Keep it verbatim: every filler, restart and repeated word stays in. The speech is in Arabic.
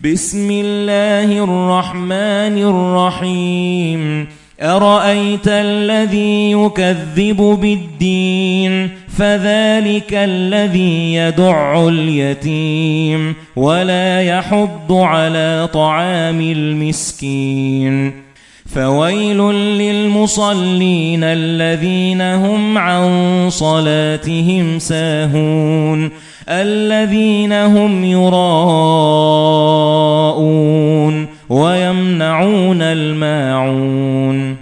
بسم الله الرحمن الرحيم أرأيت الذي يكذب بالدين فذلك الذي يدع اليتيم ولا يحض على طعام المسكين فويل للمصلين الذين هم عن صلاتهم ساهون الذين هم يراءون ويمنعون الماعون